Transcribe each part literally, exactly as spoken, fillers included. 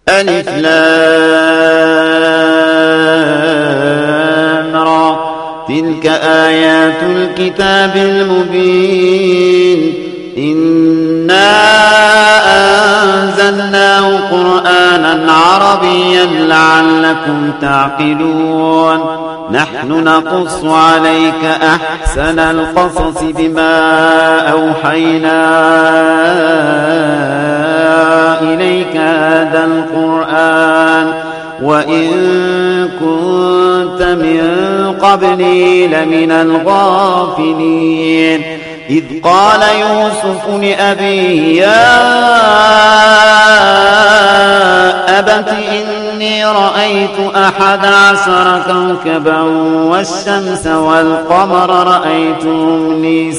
ألف لام را تلك آيات الكتاب المبين إنا أنزلناه قرآنا عربيا لعلكم تعقلون نحن نقص عليك أحسن القصص بما أوحينا إليك هذا القرآن وإن كنت من قبله لمن الغافلين إذ قال يوسف لأبيه يا أبت إني رأيت أحد عشر كوكبا والشمس والقمر رأيتهم لي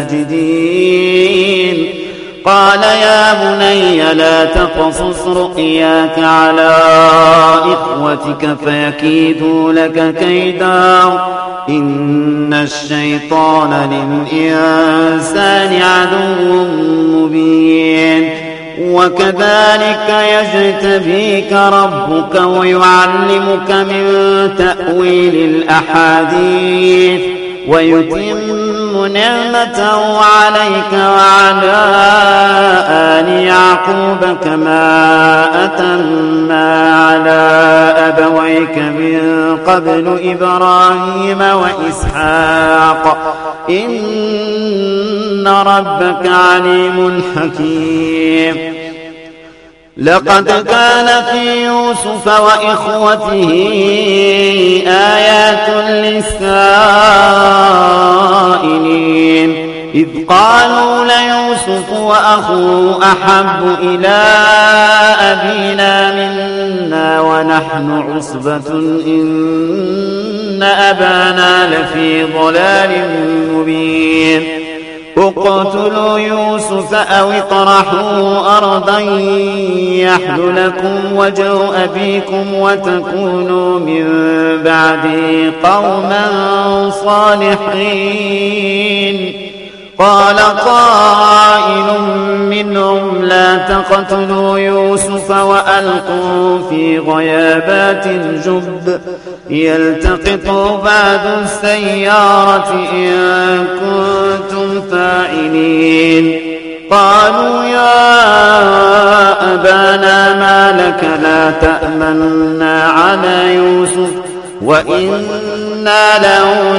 ساجدين قال يا بني لا تقصص رؤياك على إخوتك فيكيدوا لك كيدا إن الشيطان للإنسان عدو مبين وكذلك يجتبيك ربك ويعلمك من تأويل الأحاديث ويتم نعمته عليك وعلى آل يعقوب كما أتمها على أبويك من قبل إبراهيم وإسحاق إن ربك عليم حكيم لقد كان في يوسف وإخوته آيات للسائلين إذ قالوا ليوسف وأخوه أحب إلى أبينا منا ونحن عصبة إن أبانا لفي ضلال مبين اقتلوا يوسف أو اطرحوه أرضا يحل لكم وجه أبيكم وتكونوا من بعده قوما صالحين قال قائل منهم لا تقتلوا يوسف وألقوا في غيابات الجب يلتقطوا بعد السيارة إن كنتم فاعلين قالوا يا أبانا ما لك لا تأمنا على يوسف وإنا له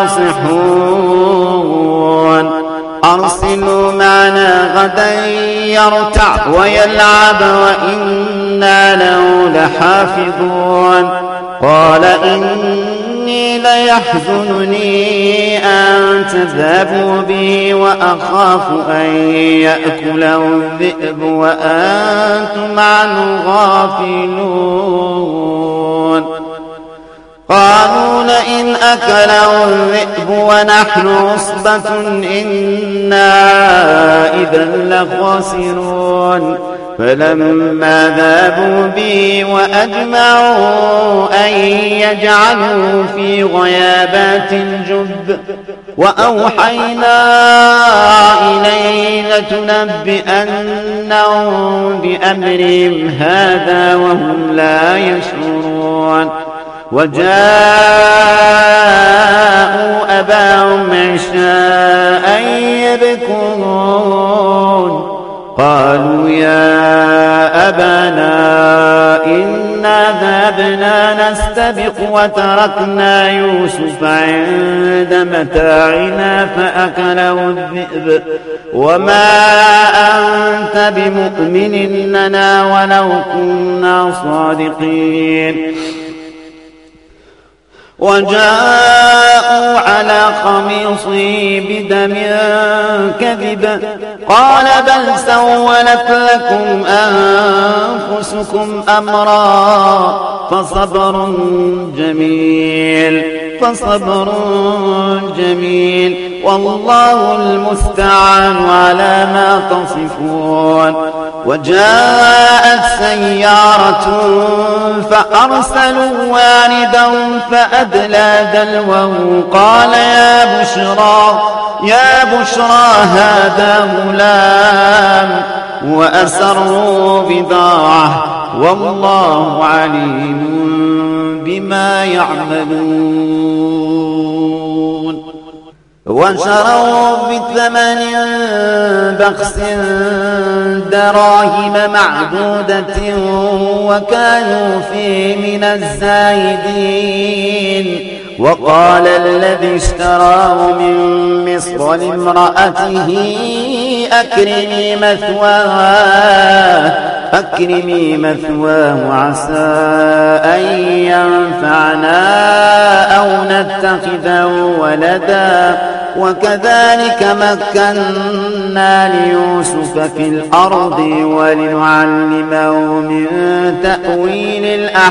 لناصحون أرسلوا معنا غدا يرتع ويلعب وإنا له لحافظون قال إني ليحزنني أن تذهبوا به وأخاف أن يأكله الذئب وأنتم عنه غافلون قالوا لئن أكله الذئب ونحن عصبة إنا إذا لخاسرون فلما ذهبوا به وأجمعوا أن يجعلوا في غيابات الجب وأوحينا إليه لتنبئنهم بأمرهم هذا وهم لا يشعرون وجاءوا أباهم عشاء يبكون قالوا يا أبانا إنا ذهبنا نستبق وتركنا يوسف عند متاعنا فأكله الذئب وما أنت بمؤمن لنا ولو كنا صادقين وجاءوا على قميصه بدم كذب قال بل سولت لكم أنفسكم أمرا فصبر جميل فصبر جميل والله المستعان على ما تصفون وجاءت سيارة فأرسلوا واردهم فأدلى دلوه قال يا بشرى يا بشرى هذا غلام وأسروا بضاعة والله عليم بما يعملون. وشروا بثمن بخس دراهم معدودة وكانوا فيه من الزاهدين. وقال الذي اشتراه من مصر لامرأته أكرمي مثواه أكرمي مثواه عسى أن ينفعنا أو نتخذه ولدا وكذلك مكنا ليوسف في الأرض ولنعلمه من تأويل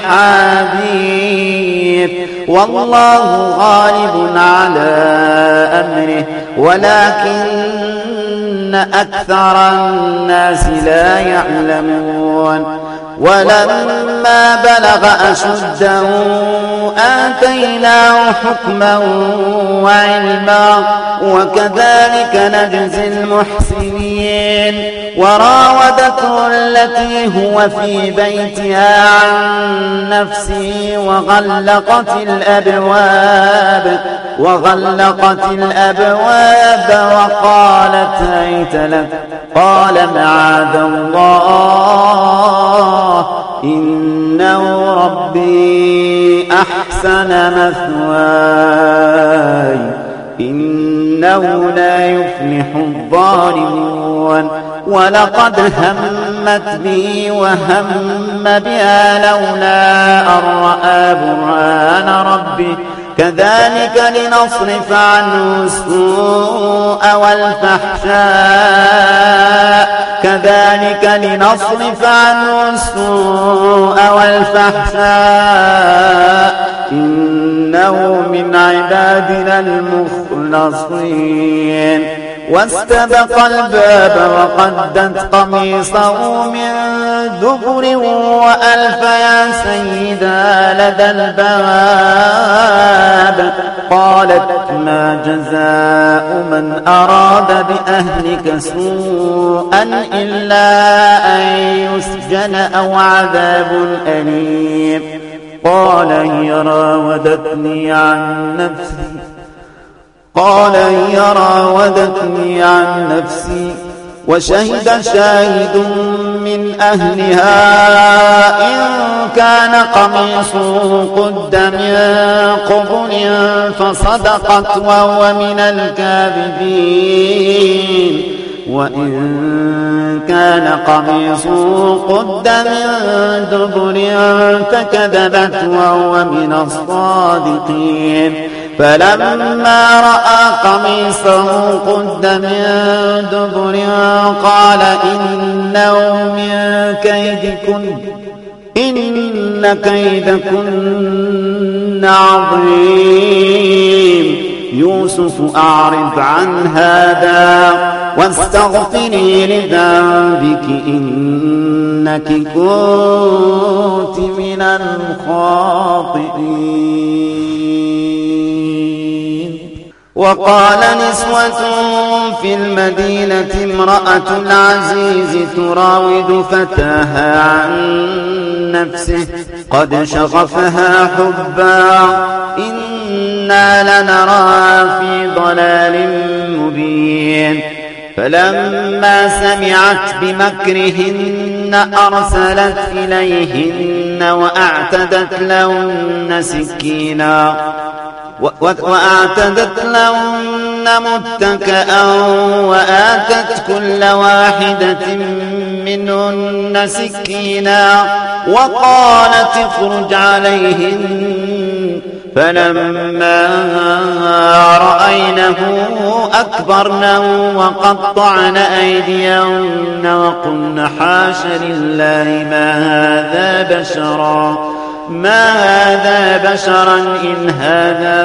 الأحاديث والله غالب على أمره ولكن أكثر الناس لا يعلمون. ولما بلغ أشده آتيناه حكما وعلما وكذلك نجزي المحسنين. وراودته التي هو في بيتها عن نفسه وغلقت الأبواب وغلقت الأبواب وقالت هيت لك قال معاذ الله إنه ربي أحسن مثواي إنه لا يفلح الظالمون. ولقد همت به وهم بها لولا أن رأى برهان ربه كذلك لنصرف عنه السوء والفحشاء كذلك لنصرف عنه السوء والفحشاء إنه من عبادنا المخلصين. واستبق الباب وقدت قميصه من دبر وألف يا سيدا لدى الباب قالت ما جزاء من أراد بأهلك سوءا إلا أن يسجن أو عذاب أليم. قال هي راودتني عن نفسي قال هي راودتني عن نفسي وشهد شاهد من أهلها إن كان قميصه قد من قبل فصدقت وهو من الكاذبين وإن كان قميصه قد من دبر فكذبت وهو من الصادقين. فلما رأى قميصه قد من دبر قال إنه من كيدكن إن كيدكن عظيم. يوسف أعرض عن هذا واستغفري لذنبك إنك كنت من الخاطئين. وقال نسوة في المدينة امرأة العزيز تراود فتاها عن نفسه قد شغفها حبا إنا لنراها في ضلال مبين. فلما سمعت بمكرهن أرسلت إليهن وأعتدت لهن سكينا وأعتدت لهن متكئا وآتت كل واحدة منهن سكينا وقالت اخرج عليهن. فلما رأينه أكبرنه وقطعن أيديهن وقلن حاش لله ما هذا بشرا ما هذا بشرا إن هذا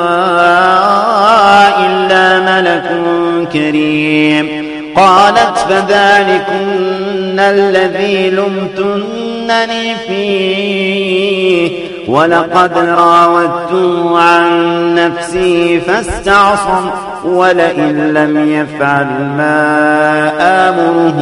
إلا ملك كريم. قالت فذلكن الذي لمتنني فيه ولقد راودته عن نفسي فاستعصم ولئن لم يفعل ما آمره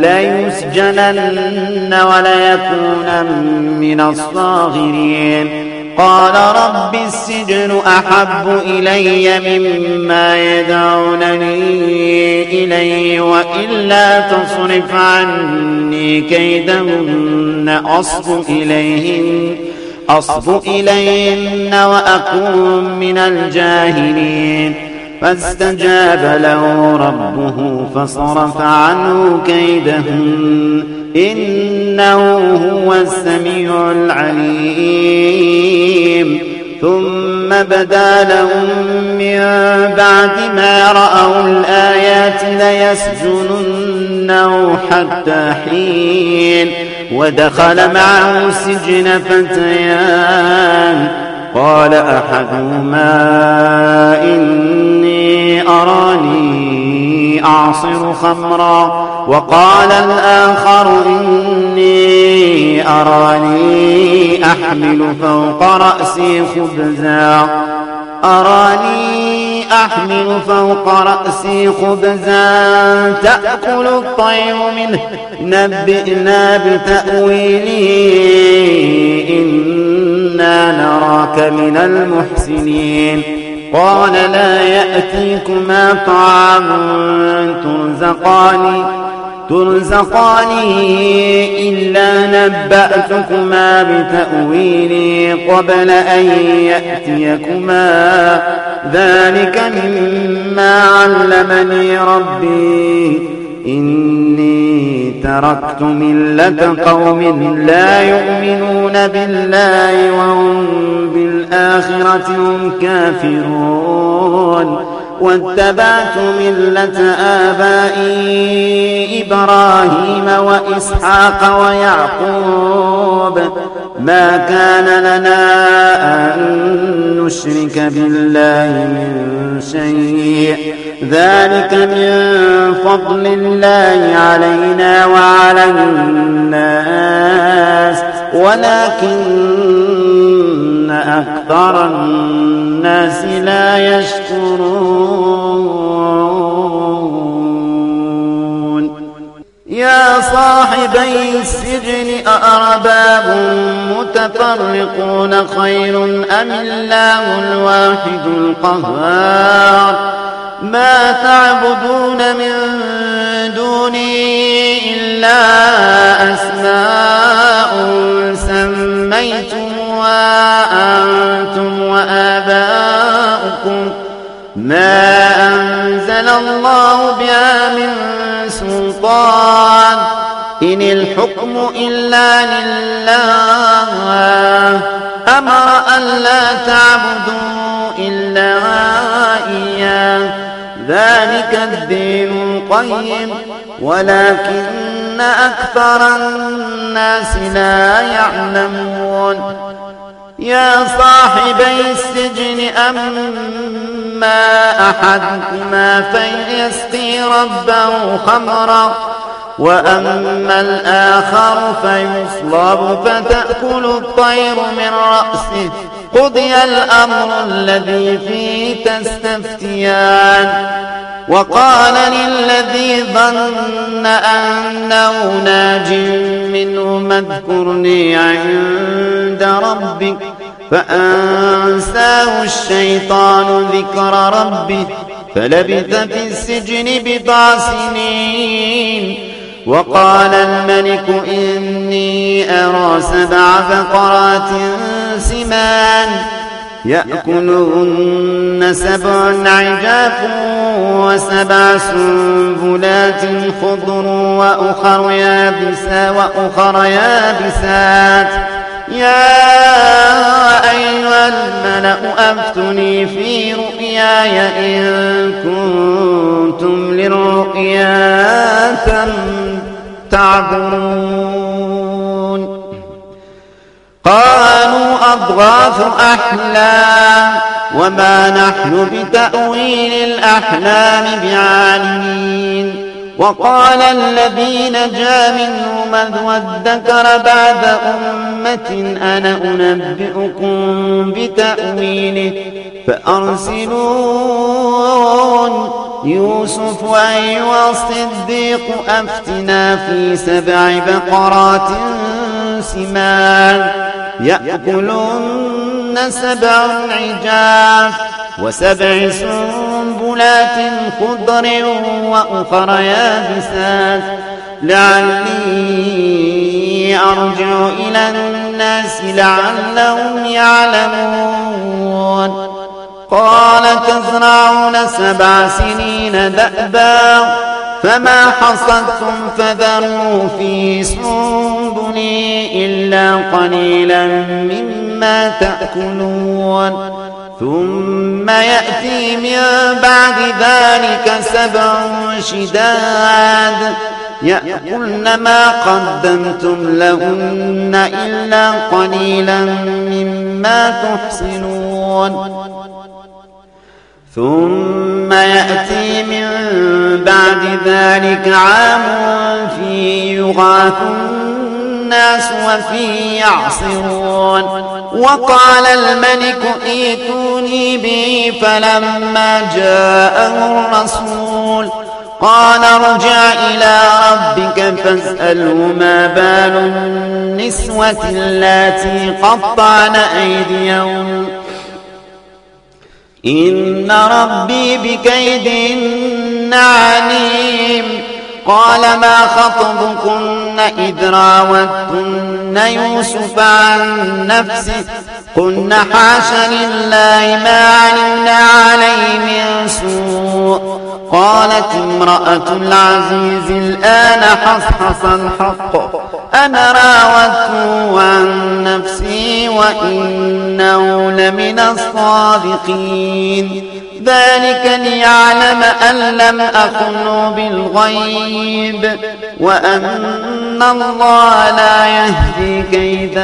ليسجنن وليكون من الصاغرين. قال رب السجن أحب إلي مما يدعونني إليه وإلا تصرف عني كيدهن أصب إليهن أصب إليهن وأكون من الجاهلين. فاستجاب له ربه فصرف عنه كيدهن إنه هو السميع العليم. ثم بدا لهم من بعد ما رأوا الآيات ليسجننه حتى حين. ودخل معه السجن فتيان قال أحدهما إني أراني أعصر خمرا وقال الآخر إني أراني أحمل فوق رأسي خبزا أراني أحمل فوق رأسي خبزا تأكل الطير منه نبئنا بتأويله إنا نراك من المحسنين. قال لا يأتيكما طعام ترزقاني ترزقاني إلا نبأتكما بتأويله قبل أن يأتيكما ذلك مما علمني ربي إني تركت ملة قوم لا يؤمنون بالله وهم بالآخرة هم كافرون واتبعت ملة آبائي إبراهيم وإسحاق ويعقوب ما كان لنا أن نشرك بالله من شيء ذلك من فضل الله علينا وعلى الناس ولكن أكثر الناس لا يشكرون. يا صاحبي السجن أأرباب متفرقون خير أم الله الواحد القهار ما تعبدون من دوني إلا أسماء سميتموها أنتم وآباؤكم ما أنزل الله بها من سلطان إن الحكم إلا لله أمر ألا تعبدوا إلا إياه ذلك الدين القيم ولكن أكثر الناس لا يعلمون. يا صاحبي السجن أما أحدكما فيسقي ربه خمرا وأما الآخر فيصلب فتأكل الطير من رأسه قضي الأمر الذي فيه تستفتيان. وقال للذي ظن أنه ناج منهما اذكرني عند ربك فأنساه الشيطان ذكر ربه فلبث في السجن بضع سنين. وقال الملك إني أرى سبع بقرات سمان يأكلهن سبع عجاف وسبع سنبلات خضر وأخر يابسات وأخر يابسات يا أيها الملأ أفتني في رؤياي إن كنتم للرؤيا تعبرون. قالوا أضغاث أحلام وما نحن بتأويل الأحلام بعالمين. وقال الذي نجا منهما وادكر بعد أمة أمة أنا أنبئكم بتأويله فأرسلون يوسف أيها الصديق أفتنا في سبع بقرات سمان يأكلن سبع عجاف وسبع سنبلات خضر وأخر يابسات لعلي أرجع إلى الناس لعلهم يعلمون قال تزرعون سبع سنين دأبا فما حصدتم فذروا في سنبله إلا قليلا مما تأكلون ثم يأتي من بعد ذلك سبع شداد يأكلن ما قدمتم لهن إلا قليلا مما تحصنون ثم يأتي من بعد ذلك عام فيه يغاث الناس وفيه يعصرون وقال الملك ائتوني به فلما جاءه الرسول قال ارجع إلى ربك فاسأله ما بال النسوة اللاتي قطعن أيديهن إن ربي بكيدهن عليم قال ما خطبكن إذ راوتن يوسف عن نفسه قلنا حاش لله ما علمنا عليه من سوء قالت امرأة العزيز الآن حصحص الحق أنا راودته عن نفسي وإنه لمن الصادقين ذلك ليعلم أن لم أخن بالغيب وأن الله لا يهدي كيد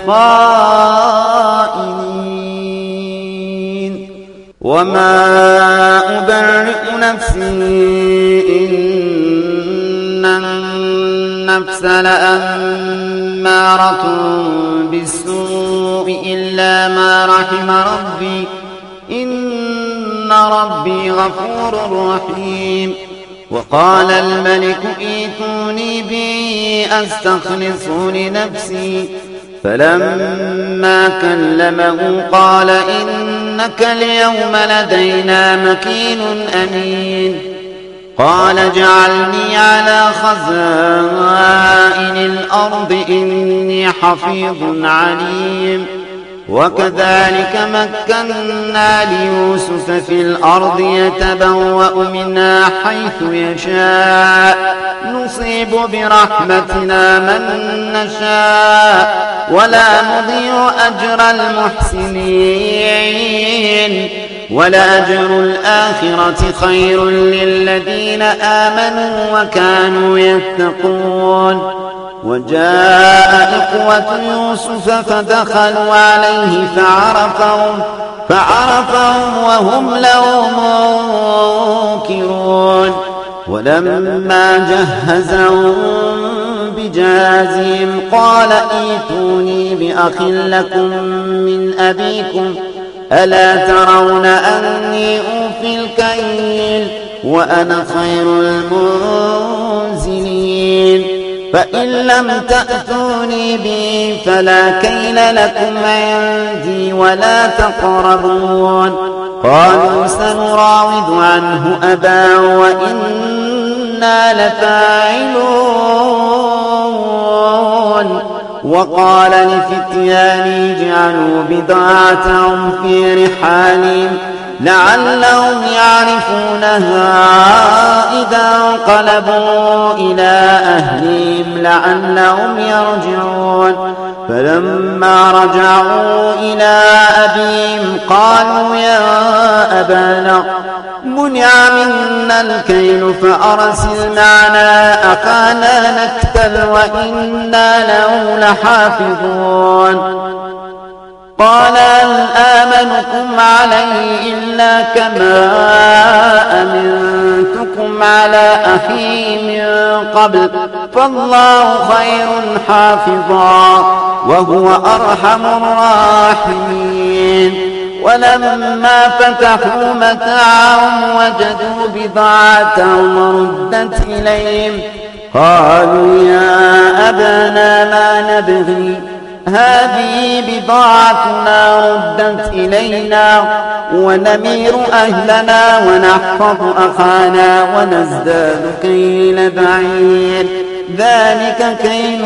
الخائنين وما أبرئ نفسي إن النفس لأمارة بالسوء إلا ما رحم ربي إن ربي غفور رحيم وقال الملك ائتوني به أستخلصه لنفسي فلما كلمه قال إنك اليوم لدينا مكين أمين قال اجعلني على خزائن الأرض إني حفيظ عليم وكذلك مكنا ليوسف في الأرض يتبوأ منها حيث يشاء نصيب برحمتنا من نشاء ولا نضيع أجر المحسنين ولأجر الآخرة خير للذين آمنوا وكانوا يتقون وجاء إخوة يوسف فدخلوا عليه فعرفهم فعرفهم وهم له منكرون ولما جهزهم بجهازهم قال ائتوني بأخ لكم من أبيكم ألا ترون أني أوفي الكيل وأنا خير المنزلين فإن لم تأتوني به فلا كيل لكم عندي ولا تقربون قالوا سنراود عنه أباه وإنا لفاعلون وقال لفتياني اجعلوا بضاعتهم في رحالهم لعلهم يعرفونها إذا انقلبوا إلى أهلهم لعلهم يرجعون فلما رجعوا إلى أبيهم قالوا يا أبانا منع منا الكيل فأرسل معنا أخانا نكتل وإنا له لحافظون قال هل آمنكم عليه إلا كما أمنتم أمنتكم على أخي من قبل فالله خير حافظا وهو أرحم الراحمين. ولما فتحوا متاعهم وجدوا بضاعتهم ردت إليهم قالوا يا أبانا ما نبغي هذه بضاعتنا ردت إلينا ونمير أهلنا ونحفظ أخانا ونزداد كيل بعير ذلك كيل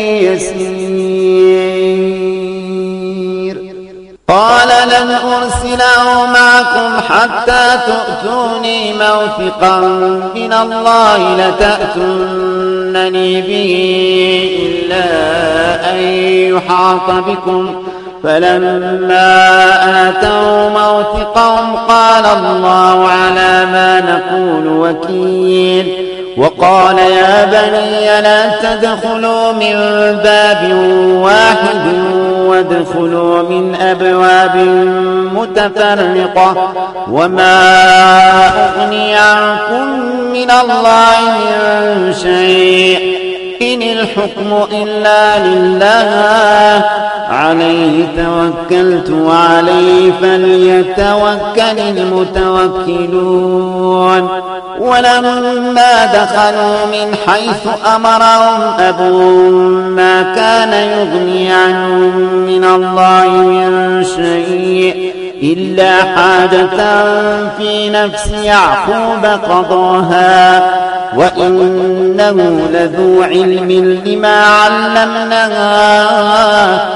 يسير. قال لن أرسله معكم حتى تؤتوني موثقا من الله لتأتونني به إلا أن يحاط بكم. فلما آتوا موثقهم قال الله على ما نقول وكيل. وقال يا بني لا تدخلوا من باب واحد وادخلوا من أبواب متفرقة وما أغني عنكم من الله من شيء إن الحكم إلا لله عليه توكلت وعليه فليتوكل المتوكلون. ولما دخلوا من حيث أمرهم أبوهم ما كان يغني عنهم من الله من شيء إلا حاجة في نفس يعقوب قضاها وإنه لذو علم لما علمناها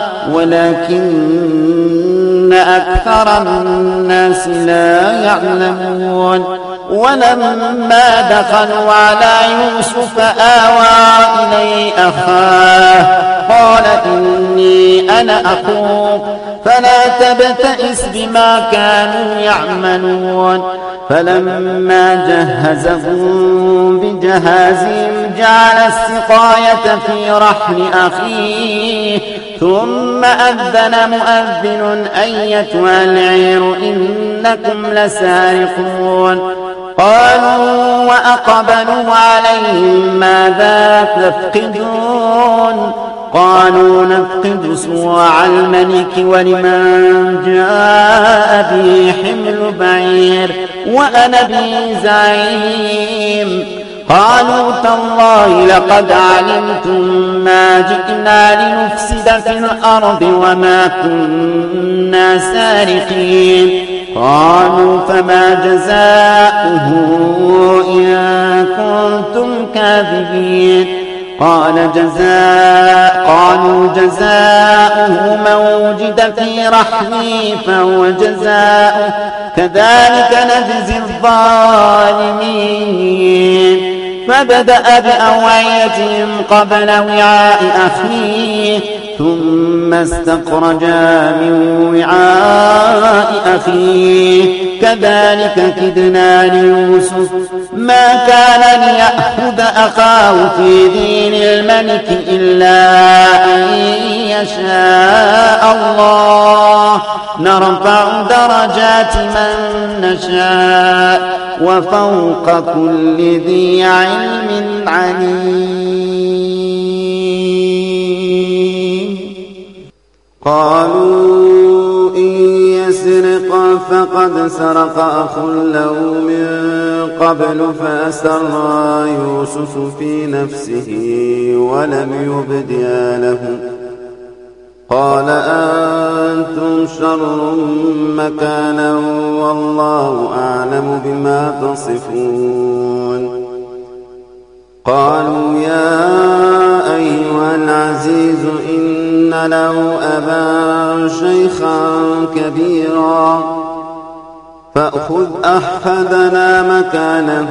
ولكن أكثر الناس لا يعلمون. ولما دخلوا على يوسف آوى إليه أخاه قال إني أنا أخوك فلا تبتئس بما كانوا يعملون. فلما جهزهم بجهازهم جعل السقاية في رحل أخيه ثم أذن مؤذن أيتها العير إنكم لسارقون. قالوا وأقبلوا عليهم ماذا تفقدون قالوا نفقد صواع الملك ولمن جاء به حمل بعير وأنا به زعيم. قالوا تالله لقد علمتم ما جئنا لنفسد في الأرض وما كنا سارقين. قالوا فما جزاؤه إن كنتم كاذبين. قال جزاء قالوا جزاؤه من وجد في رحله فهو جزاؤه كذلك نجزي الظالمين. فبدأ بأوعيتهم قبل وعاء أخيه ثم استخرجا من وعاء أخيه كذلك كدنا ليوسف ما كان ليأخذ أخاه في دين الملك إلا أن يشاء الله نرفع درجات من نشاء وفوق كل ذي علم عليم. قالوا إن يسرق فقد سرق أخ له من قبل فأسر يوسف في نفسه ولم يبدها لهم قال أنتم شر مكانا والله أعلم بما تصفون. قالوا يا أيها العزيز إن له أبا شيخا كبيرا فأخذ أحفادنا مكانه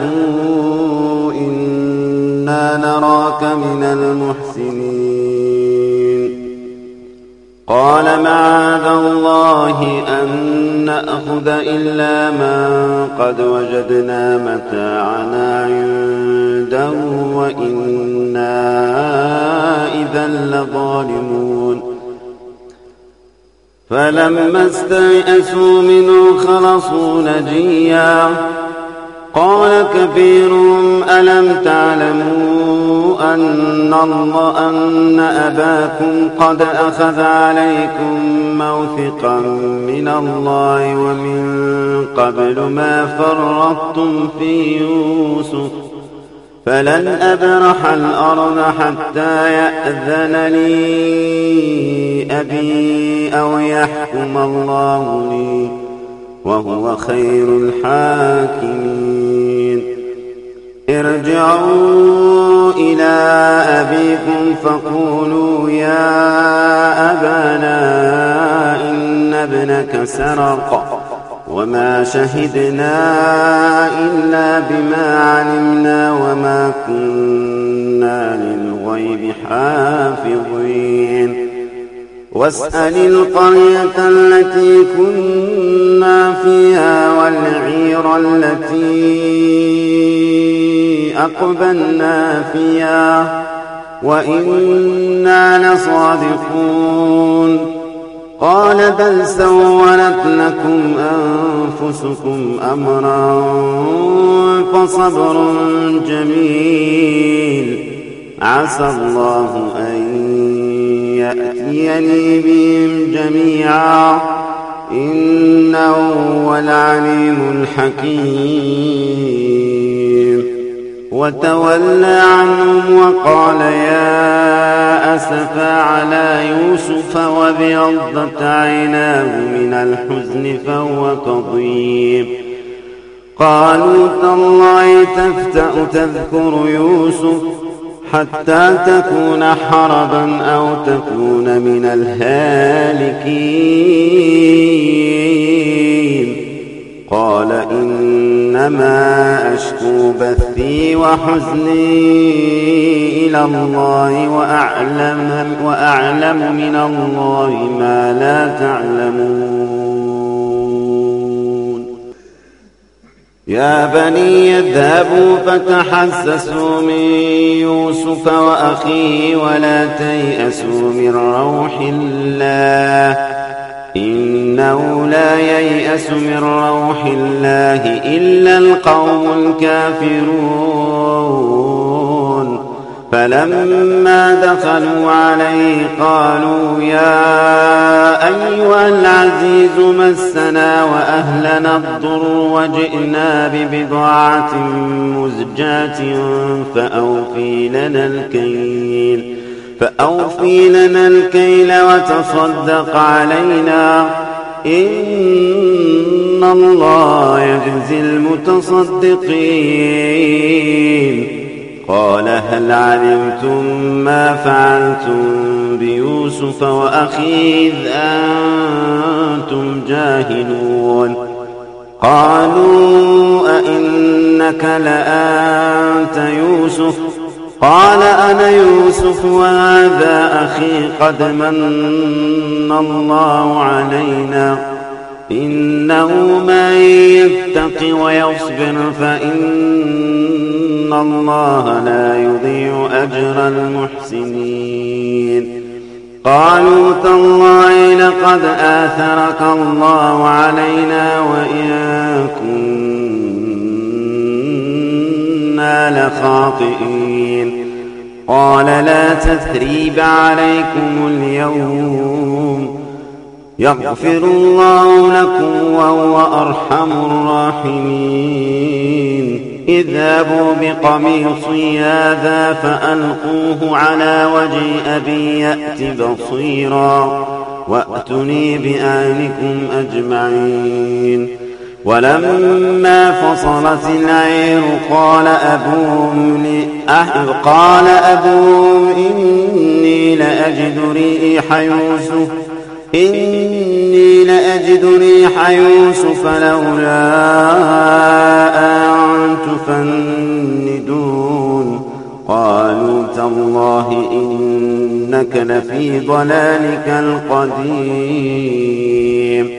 إنا نراك من المحسنين. قال معاذ الله أن نأخذ إلا من قد وجدنا متاعنا عنده وإنا إذا لظالمون. فلما استيئسوا منه خلصوا نجيا قال كبيرهم ألم تعلموا أن, الله أن أباكم قد أخذ عليكم موثقا من الله ومن قبل ما فرطتم في يوسف فلن أبرح الأرض حتى يأذن لي أبي أو يحكم الله لي وهو خير الحاكمين. ارجعوا إلى أبيكم فقولوا يا أبانا إن ابنك سرق وما شهدنا إلا بما علمنا وما كنا للغيب حافظين. واسأل القرية التي كنا فيها والعير التي أقبلنا فيها وإنا لصادقون. قال بل سولت لكم أنفسكم أمرا فصبر جميل عسى الله أن يأتيني بهم جميعا إنه هو العليم الحكيم. وتولى عنهم وقال يا أسفى على يوسف وابيضت عيناه من الحزن فهو كظيم. قالوا تالله تفتأ تذكر يوسف حتى تكون حربا أو تكون من الهالكين. قال إنما أشكو بثي وحزني إلى الله وأعلم, وأعلم من الله ما لا تعلمون. يا بني اذهبوا فتحسسوا من يوسف وأخيه ولا تيأسوا من روح الله إنه لا ييأس من روح الله إلا القوم الكافرون. فلما دخلوا عليه قالوا يا أيها العزيز مسنا وأهلنا الضر وجئنا ببضاعة مزجاة فأوفي لنا الكيل فأوفي لنا الكيل وتصدق علينا إن الله يجزي المتصدقين. قال هل علمتم ما فعلتم بيوسف وأخيه إذ أنتم جاهلون؟ قالوا أئنك لأنت يوسف؟ قال أنا يوسف وهذا أخي قد من الله علينا إنه من يتق ويصبر فإن الله لا يضيع أجر المحسنين. قالوا تالله لقد آثرك الله علينا وإن كنا لخاطئين. قال لا تثريب عليكم اليوم يغفر الله لكم وهو أرحم الراحمين. اذهبوا بقميصي هذا فألقوه على وجه أبي يأت بصيرا وأتني بأهلكم أجمعين. ولما فصلت العير قال أبوهم لأهل قال أبوهم إني لأجد ريح يوسف إني لأجد ريح يوسف لولا أن تفندون. قالوا تالله إنك لفي ضلالك القديم.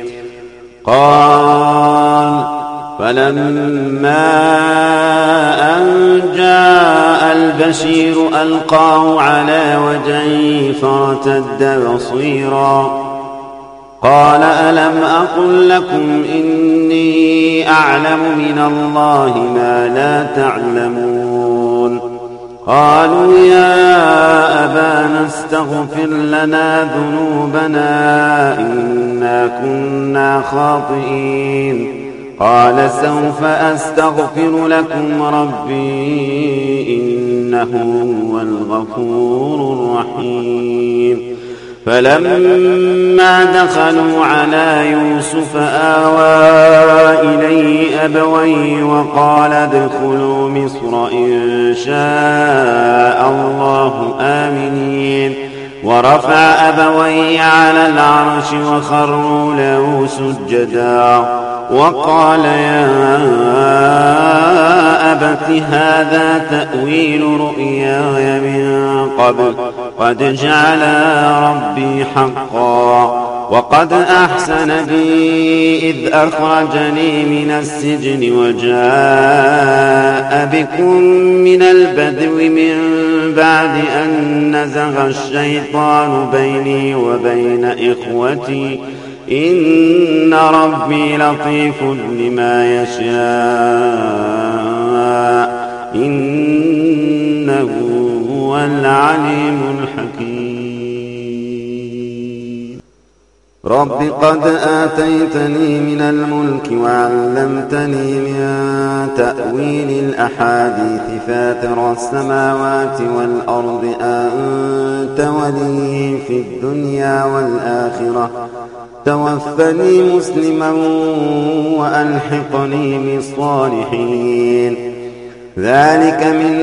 قال فلما أن جاء البشير ألقاه على وجهه فارتد بصيرا قال ألم أقل لكم إني أعلم من الله ما لا تعلمون قالوا يا أبانا استغفر لنا ذنوبنا إنا كنا خاطئين قال سوف أستغفر لكم ربي إنه هو الغفور الرحيم فلما دخلوا على يوسف آوى إليه أبويه وقال ادخلوا مصر إن شاء الله آمنين ورفع أبويه على العرش وخروا له سجدا وقال يا أبت هذا تأويل رؤياي من قبل قد جعل ربي حقا وقد أحسن بي إذ أخرجني من السجن وجاء بكم من البدو من بعد أن نزغ الشيطان بيني وبين إخوتي إن ربي لطيف لما يشاء إنه هو العليم الحكيم رب قد آتيتني من الملك وعلمتني من تأويل الأحاديث فاتر السماوات والأرض أنت ولي في الدنيا والآخرة توفني مسلما وألحقني بالصالحين ذلك من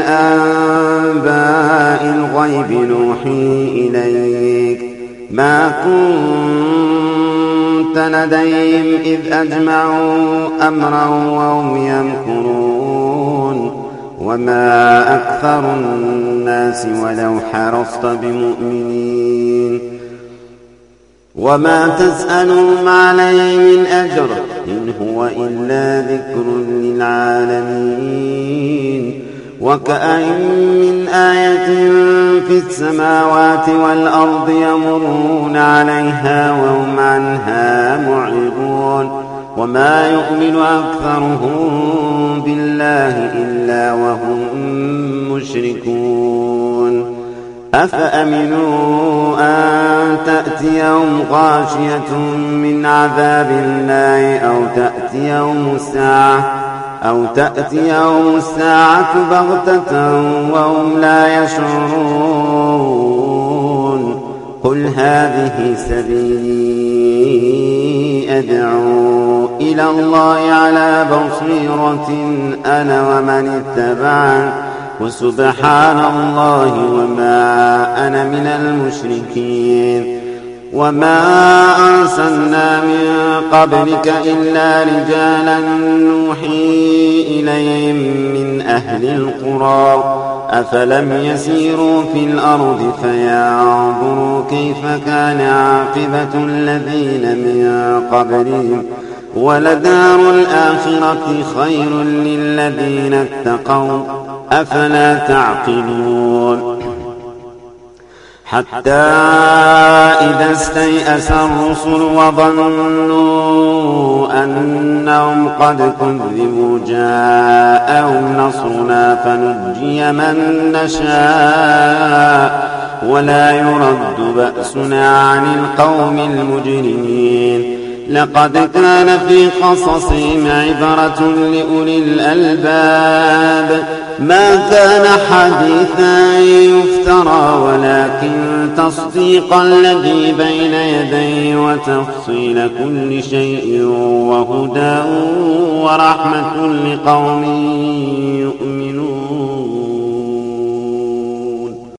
أنباء الغيب نوحي إليك ما كنت لديهم إذ أجمعوا أمرا وهم يمكرون وما أكثر الناس ولو حرصت بمؤمنين وما تسألهم عليه من أجر إن هو إلا ذكر للعالمين وكأين من آية في السماوات والأرض يمرون عليها وهم عنها معرضون وما يؤمن أكثرهم بالله إلا وهم مشركون أفأمنوا أن تأتيهم غاشية من عذاب الله أو تأتيهم الساعة أو تأتيهم الساعة بغتة وهم لا يشعرون قل هذه سبيلي أدعو إلى الله على بصيرة أنا ومن اتبعني وسبحان الله وما أنا من المشركين وما أرسلنا من قبلك إلا رجالا نوحي إليهم من أهل القرى أفلم يسيروا في الأرض فينظروا كيف كان عاقبة الذين من قبلهم ولدار الآخرة خير للذين اتقوا أفلا تعقلون حتى إذا استيأس الرسل وظنوا أنهم قد كذبوا جاءهم نصرنا فنجي من نشاء ولا يرد بأسنا عن القوم المجرمين لقد كان في قصصهم عبرة لأولي الألباب ما كان حديثا يفترى ولكن تصديق الذي بين يديه وتفصيل كل شيء وهدى ورحمة لقوم يؤمنون